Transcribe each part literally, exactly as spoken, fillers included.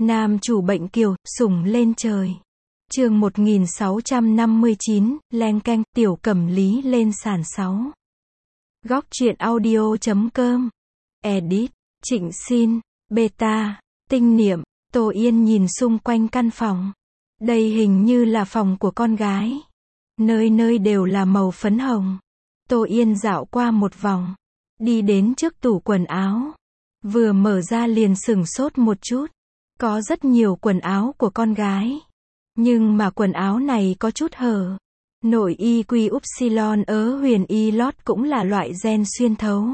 Nam chủ bệnh kiều, sủng lên trời. Chương một nghìn sáu trăm năm mươi chín, leng keng, tiểu cẩm lý lên sàn sáu. Góc truyện audio chấm com. Edit, Trịnh Xin, Beta, Tinh Niệm, Tô Yên nhìn xung quanh căn phòng. Đây hình như là phòng của con gái. Nơi nơi đều là màu phấn hồng. Tô Yên dạo qua một vòng. Đi đến trước tủ quần áo. Vừa mở ra liền sửng sốt một chút. Có rất nhiều quần áo của con gái. Nhưng mà quần áo này có chút hở. Nội y quy upsilon ớ huyền y lót cũng là loại gen xuyên thấu.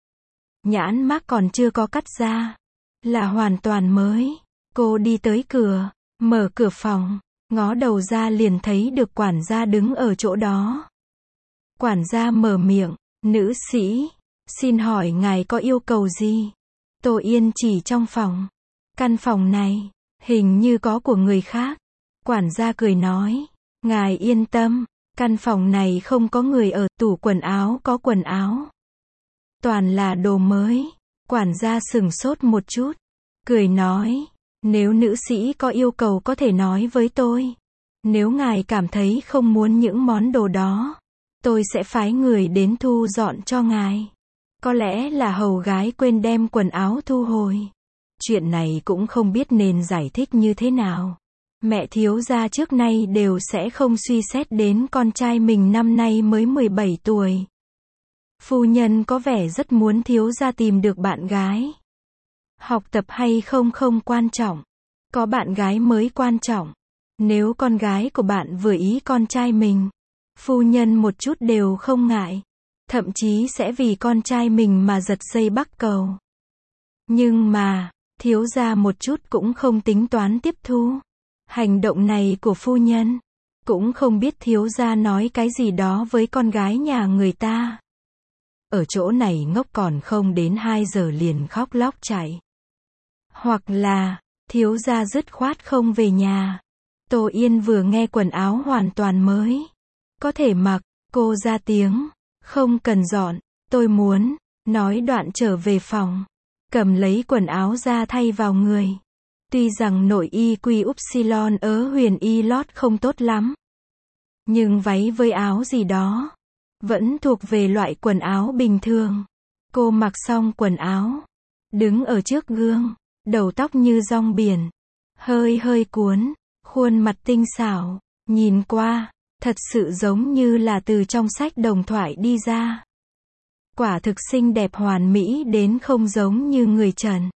Nhãn mác còn chưa có cắt ra. Là hoàn toàn mới. Cô đi tới cửa. Mở cửa phòng. Ngó đầu ra liền thấy được quản gia đứng ở chỗ đó. Quản gia mở miệng. Nữ sĩ. Xin hỏi ngài có yêu cầu gì? Tô Yên chỉ trong phòng. Căn phòng này. Hình như có của người khác. Quản gia cười nói. Ngài yên tâm. Căn phòng này không có người ở. Tủ quần áo có quần áo. Toàn là đồ mới. Quản gia sửng sốt một chút. Cười nói. Nếu nữ sĩ có yêu cầu có thể nói với tôi. Nếu ngài cảm thấy không muốn những món đồ đó, tôi sẽ phái người đến thu dọn cho ngài. Có lẽ là hầu gái quên đem quần áo thu hồi. Chuyện này cũng không biết nên giải thích như thế nào. Mẹ thiếu gia trước nay đều sẽ không suy xét đến con trai mình năm nay mới mười bảy tuổi. Phu nhân có vẻ rất muốn thiếu gia tìm được bạn gái. Học tập hay không không quan trọng. Có bạn gái mới quan trọng. Nếu con gái của bạn vừa ý con trai mình, phu nhân một chút đều không ngại. Thậm chí sẽ vì con trai mình mà giật dây bắt cầu. Nhưng mà, thiếu gia một chút cũng không tính toán tiếp thu. Hành động này của phu nhân, cũng không biết thiếu gia nói cái gì đó với con gái nhà người ta. Ở chỗ này ngốc còn không đến hai giờ liền khóc lóc chạy. Hoặc là, thiếu gia dứt khoát không về nhà. Tô Yên vừa nghe quần áo hoàn toàn mới. Có thể mặc, cô ra tiếng. Không cần dọn, tôi muốn. Nói đoạn trở về phòng. Cầm lấy quần áo ra thay vào người. Tuy rằng nội y quy upsilon ớ huyền y lót không tốt lắm. Nhưng váy với áo gì đó. Vẫn thuộc về loại quần áo bình thường. Cô mặc xong quần áo. Đứng ở trước gương. Đầu tóc như rong biển. Hơi hơi cuốn. Khuôn mặt tinh xảo. Nhìn qua. Thật sự giống như là từ trong sách đồng thoại đi ra. Quả thực xinh đẹp hoàn mỹ đến không giống như người trần.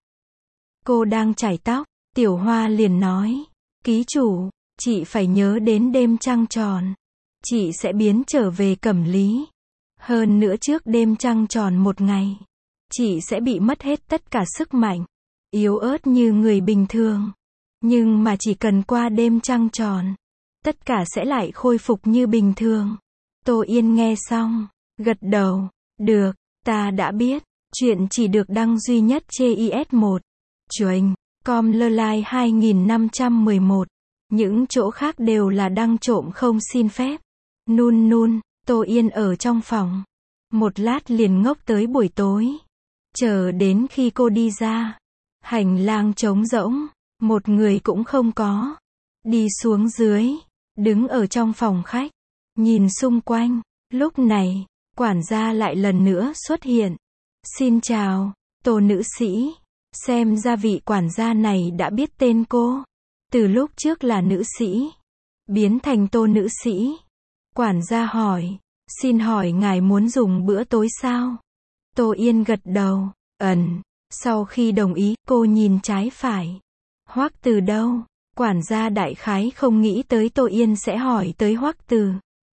Cô đang chải tóc. Tiểu Hoa liền nói. Ký chủ, chị phải nhớ đến đêm trăng tròn. Chị sẽ biến trở về Cẩm Lý. Hơn nữa trước đêm trăng tròn một ngày. Chị sẽ bị mất hết tất cả sức mạnh. Yếu ớt như người bình thường. Nhưng mà chỉ cần qua đêm trăng tròn. Tất cả sẽ lại khôi phục như bình thường. Tô Yên nghe xong. Gật đầu. Được, ta đã biết. Chuyện chỉ được đăng duy nhất trên i ét một. Chuệnh. Com lơ lai hai nghìn năm trăm mười một. Những chỗ khác đều là đăng trộm không xin phép. Nun nun, Tô Yên ở trong phòng. Một lát liền ngốc tới buổi tối. Chờ đến khi cô đi ra. Hành lang trống rỗng. Một người cũng không có. Đi xuống dưới. Đứng ở trong phòng khách. Nhìn xung quanh. Lúc này, quản gia lại lần nữa xuất hiện. Xin chào, Tô nữ sĩ. Xem ra vị quản gia này đã biết tên cô. Từ lúc trước là nữ sĩ. Biến thành Tô nữ sĩ. Quản gia hỏi. Xin hỏi ngài muốn dùng bữa tối sao? Tô Yên gật đầu. Ẩn. Sau khi đồng ý, cô nhìn trái phải. Hoắc Từ đâu? Quản gia đại khái không nghĩ tới Tô Yên sẽ hỏi tới Hoắc Từ.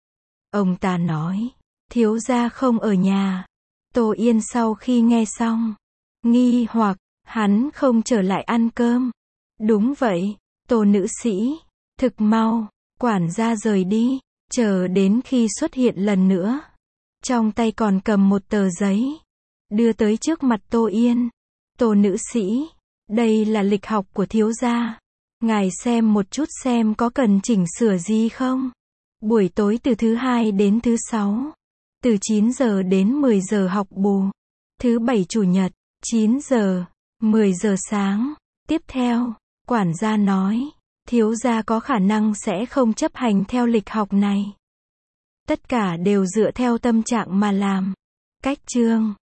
Ông ta nói. Thiếu gia không ở nhà. Tô Yên sau khi nghe xong. Nghi hoặc. Hắn không trở lại ăn cơm. Đúng vậy, Tô nữ sĩ. Thực mau. Quản gia rời đi. Chờ đến khi xuất hiện lần nữa. Trong tay còn cầm một tờ giấy. Đưa tới trước mặt Tô Yên. Tô nữ sĩ. Đây là lịch học của thiếu gia. Ngài xem một chút xem có cần chỉnh sửa gì không. Buổi tối từ thứ hai đến thứ sáu. Từ chín giờ đến mười giờ học bù. Thứ bảy chủ nhật. chín giờ. mười giờ sáng. Tiếp theo. Quản gia nói, thiếu gia có khả năng sẽ không chấp hành theo lịch học này. Tất cả đều dựa theo tâm trạng mà làm. Cách chương